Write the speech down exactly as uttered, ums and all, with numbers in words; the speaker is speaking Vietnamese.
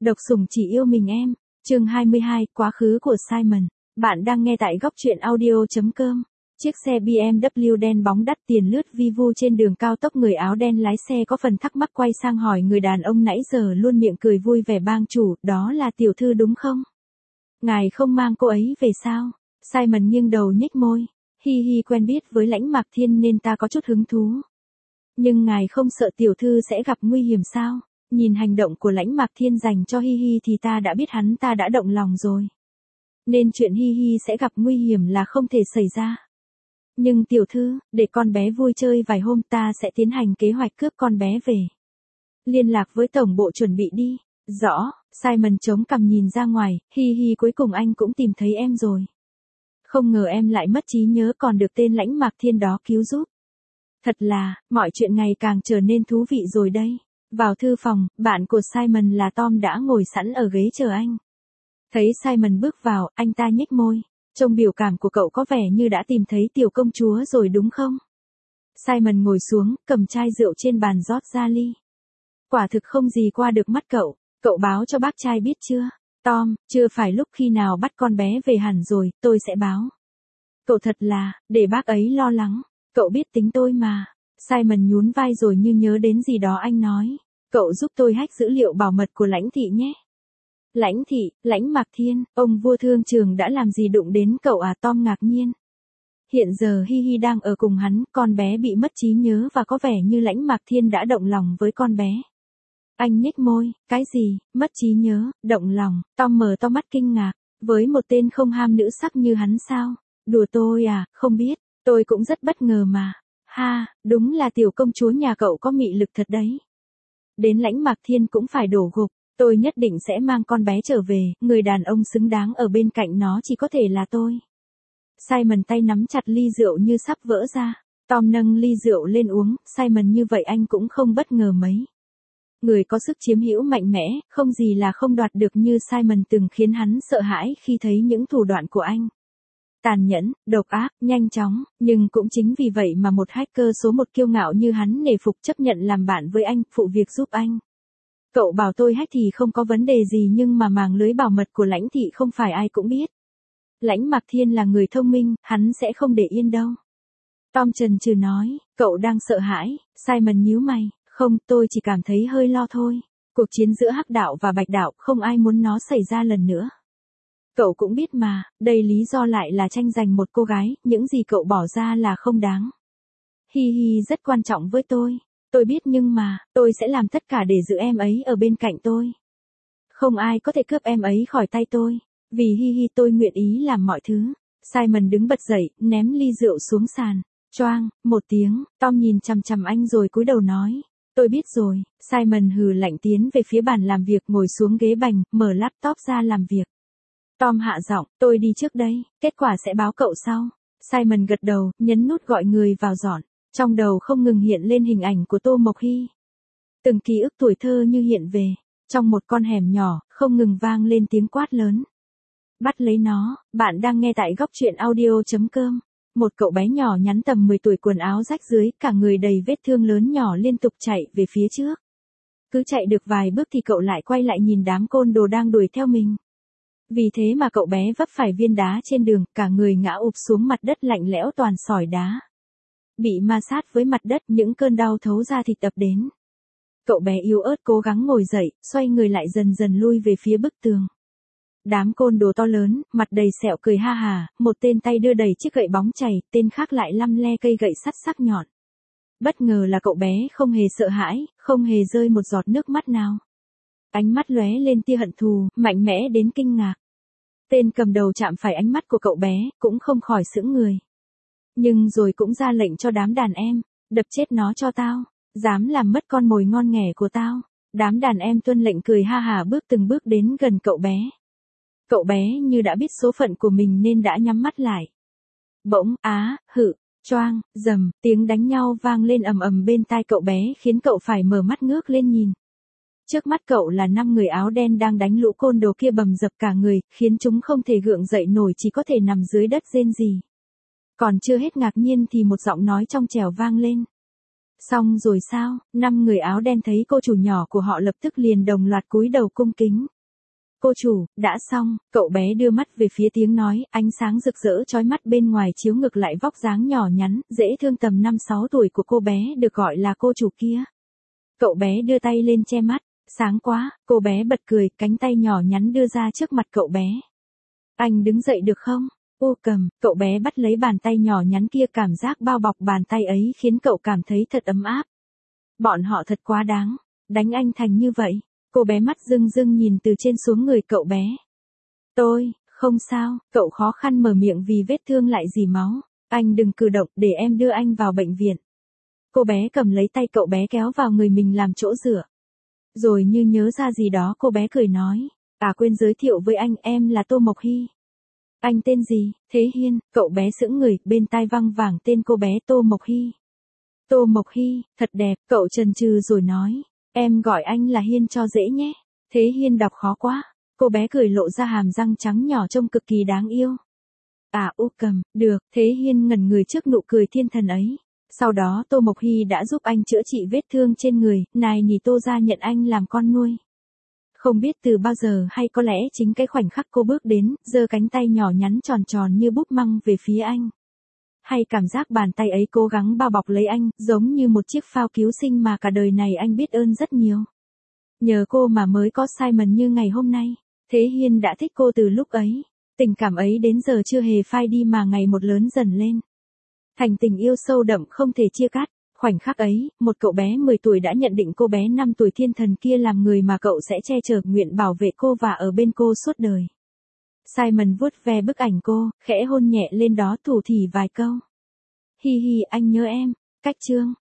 Độc sủng chỉ yêu mình em. Chương hai mươi hai, quá khứ của Simon. Bạn đang nghe tại góc truyện audio chấm com. Chiếc xe bê em vê đen bóng đắt tiền lướt vi vu trên đường cao tốc, người áo đen lái xe có phần thắc mắc quay sang hỏi người đàn ông nãy giờ luôn miệng cười vui vẻ bang chủ, đó là tiểu thư đúng không? Ngài không mang cô ấy về sao? Simon nghiêng đầu nhếch môi. Hi hi, quen biết với Lãnh Mạc Thiên nên ta có chút hứng thú. Nhưng ngài không sợ tiểu thư sẽ gặp nguy hiểm sao? Nhìn hành động của Lãnh Mạc Thiên dành cho Hi Hi thì ta đã biết hắn ta đã động lòng rồi. Nên chuyện Hi Hi sẽ gặp nguy hiểm là không thể xảy ra. Nhưng tiểu thư, để con bé vui chơi vài hôm, ta sẽ tiến hành kế hoạch cướp con bé về. Liên lạc với tổng bộ chuẩn bị đi. Rõ. Simon chống cằm nhìn ra ngoài. Hi Hi, cuối cùng anh cũng tìm thấy em rồi. Không ngờ em lại mất trí nhớ còn được tên Lãnh Mạc Thiên đó cứu giúp. Thật là, mọi chuyện ngày càng trở nên thú vị rồi đây. Vào thư phòng, bạn của Simon là Tom đã ngồi sẵn ở ghế chờ anh. Thấy Simon bước vào, anh ta nhếch môi. Trông biểu cảm của cậu có vẻ như đã tìm thấy tiểu công chúa rồi đúng không? Simon ngồi xuống, cầm chai rượu trên bàn rót ra ly. Quả thực không gì qua được mắt cậu. Cậu báo cho bác trai biết chưa? Tom, chưa phải lúc khi nào bắt con bé về hẳn rồi, tôi sẽ báo. Cậu thật là, để bác ấy lo lắng. Cậu biết tính tôi mà. Simon nhún vai rồi như nhớ đến gì đó anh nói. Cậu giúp tôi hack dữ liệu bảo mật của Lãnh thị nhé. Lãnh thị, Lãnh Mạc Thiên, ông vua thương trường đã làm gì đụng đến cậu à? Tom ngạc nhiên. Hiện giờ Hi Hi đang ở cùng hắn, con bé bị mất trí nhớ và có vẻ như Lãnh Mạc Thiên đã động lòng với con bé. Anh nhếch môi, cái gì, mất trí nhớ, động lòng? Tom mở to mắt kinh ngạc, với một tên không ham nữ sắc như hắn sao? Đùa tôi à, không biết, tôi cũng rất bất ngờ mà. Ha, đúng là tiểu công chúa nhà cậu có mị lực thật đấy. Đến Lãnh Mạc Thiên cũng phải đổ gục, tôi nhất định sẽ mang con bé trở về, người đàn ông xứng đáng ở bên cạnh nó chỉ có thể là tôi. Simon tay nắm chặt ly rượu như sắp vỡ ra. Tom nâng ly rượu lên uống, Simon như vậy anh cũng không bất ngờ mấy. Người có sức chiếm hữu mạnh mẽ, không gì là không đoạt được như Simon từng khiến hắn sợ hãi khi thấy những thủ đoạn của anh. Tàn nhẫn, độc ác, nhanh chóng, nhưng cũng chính vì vậy mà một hacker số một kiêu ngạo như hắn nể phục chấp nhận làm bạn với anh, phụ việc giúp anh. Cậu bảo tôi hack thì không có vấn đề gì, nhưng mà màng lưới bảo mật của Lãnh thị không phải ai cũng biết. Lãnh Mạc Thiên là người thông minh, hắn sẽ không để yên đâu. Tom chần chừ nói, cậu đang sợ hãi? Simon nhíu mày, không, tôi chỉ cảm thấy hơi lo thôi. Cuộc chiến giữa Hắc đạo và Bạch đạo, không ai muốn nó xảy ra lần nữa. Cậu cũng biết mà, đây lý do lại là tranh giành một cô gái, những gì cậu bỏ ra là không đáng. Hi Hi rất quan trọng với tôi. Tôi biết, nhưng mà, tôi sẽ làm tất cả để giữ em ấy ở bên cạnh tôi. Không ai có thể cướp em ấy khỏi tay tôi. Vì Hi Hi tôi nguyện ý làm mọi thứ. Simon đứng bật dậy, ném ly rượu xuống sàn. Choang, một tiếng, Tom nhìn chằm chằm anh rồi cúi đầu nói. Tôi biết rồi. Simon hừ lạnh tiến về phía bàn làm việc, ngồi xuống ghế bành, mở laptop ra làm việc. Tom hạ giọng, tôi đi trước đây, kết quả sẽ báo cậu sau. Simon gật đầu, nhấn nút gọi người vào dọn. Trong đầu không ngừng hiện lên hình ảnh của Tô Mộc Hy. Từng ký ức tuổi thơ như hiện về. Trong một con hẻm nhỏ, không ngừng vang lên tiếng quát lớn. Bắt lấy nó. Bạn đang nghe tại góc truyện audio chấm com. Một cậu bé nhỏ nhắn tầm mười tuổi, quần áo rách rưới, cả người đầy vết thương lớn nhỏ, liên tục chạy về phía trước. Cứ chạy được vài bước thì cậu lại quay lại nhìn đám côn đồ đang đuổi theo mình. Vì thế mà cậu bé vấp phải viên đá trên đường, cả người ngã ụp xuống mặt đất lạnh lẽo toàn sỏi đá. Bị ma sát với mặt đất, những cơn đau thấu da thịt ập đến. Cậu bé yếu ớt cố gắng ngồi dậy, xoay người lại dần dần lui về phía bức tường. Đám côn đồ to lớn, mặt đầy sẹo cười ha hà, một tên tay đưa đầy chiếc gậy bóng chày, tên khác lại lăm le cây gậy sắt sắc nhọn. Bất ngờ là cậu bé không hề sợ hãi, không hề rơi một giọt nước mắt nào. Ánh mắt lóe lên tia hận thù, mạnh mẽ đến kinh ngạc. Tên cầm đầu chạm phải ánh mắt của cậu bé, cũng không khỏi sững người. Nhưng rồi cũng ra lệnh cho đám đàn em, đập chết nó cho tao, dám làm mất con mồi ngon nghẻ của tao. Đám đàn em tuân lệnh cười ha hả bước từng bước đến gần cậu bé. Cậu bé như đã biết số phận của mình nên đã nhắm mắt lại. Bỗng, á, hự, choang, dầm, tiếng đánh nhau vang lên ầm ầm bên tai cậu bé khiến cậu phải mở mắt ngước lên nhìn. Trước mắt cậu là năm người áo đen đang đánh lũ côn đồ kia bầm dập cả người, khiến chúng không thể gượng dậy nổi, chỉ có thể nằm dưới đất rên rỉ. Còn chưa hết ngạc nhiên thì một giọng nói trong trẻo vang lên. Xong rồi sao? Năm người áo đen thấy cô chủ nhỏ của họ lập tức liền đồng loạt cúi đầu cung kính. Cô chủ, đã xong, cậu bé đưa mắt về phía tiếng nói, ánh sáng rực rỡ chói mắt bên ngoài chiếu ngược lại vóc dáng nhỏ nhắn, dễ thương tầm năm sáu tuổi của cô bé được gọi là cô chủ kia. Cậu bé đưa tay lên che mắt, sáng quá, cô bé bật cười, cánh tay nhỏ nhắn đưa ra trước mặt cậu bé. Anh đứng dậy được không? Ô cầm, cậu bé bắt lấy bàn tay nhỏ nhắn kia, cảm giác bao bọc bàn tay ấy khiến cậu cảm thấy thật ấm áp. Bọn họ thật quá đáng, đánh anh thành như vậy. Cô bé mắt rưng rưng nhìn từ trên xuống người cậu bé. Tôi, không sao, cậu khó khăn mở miệng vì vết thương lại dì máu. Anh đừng cử động, để em đưa anh vào bệnh viện. Cô bé cầm lấy tay cậu bé kéo vào người mình làm chỗ dựa. Rồi như nhớ ra gì đó cô bé cười nói. À quên giới thiệu với anh, em là Tô Mộc Hy. Anh tên gì? Thế Hiên. Cậu bé sững người, bên tai văng vẳng tên cô bé Tô Mộc Hy. Tô Mộc Hy, thật đẹp, cậu chần chừ rồi nói. Em gọi anh là Hiên cho dễ nhé. Thế Hiên đọc khó quá. Cô bé cười lộ ra hàm răng trắng nhỏ trông cực kỳ đáng yêu. À u cầm, được. Thế Hiên ngẩn người trước nụ cười thiên thần ấy. Sau đó Tô Mộc Hy đã giúp anh chữa trị vết thương trên người, này nhì Tô ra nhận anh làm con nuôi. Không biết từ bao giờ hay có lẽ chính cái khoảnh khắc cô bước đến, giơ cánh tay nhỏ nhắn tròn tròn như búp măng về phía anh. Hay cảm giác bàn tay ấy cố gắng bao bọc lấy anh, giống như một chiếc phao cứu sinh mà cả đời này anh biết ơn rất nhiều. Nhờ cô mà mới có Simon như ngày hôm nay. Thế Hiên đã thích cô từ lúc ấy. Tình cảm ấy đến giờ chưa hề phai đi mà ngày một lớn dần lên. Thành tình yêu sâu đậm không thể chia cắt. Khoảnh khắc ấy, một cậu bé mười tuổi đã nhận định cô bé năm tuổi thiên thần kia làm người mà cậu sẽ che chở, nguyện bảo vệ cô và ở bên cô suốt đời. Simon vuốt ve bức ảnh cô, khẽ hôn nhẹ lên đó thủ thỉ vài câu. Hi hi, anh nhớ em. Cách chương.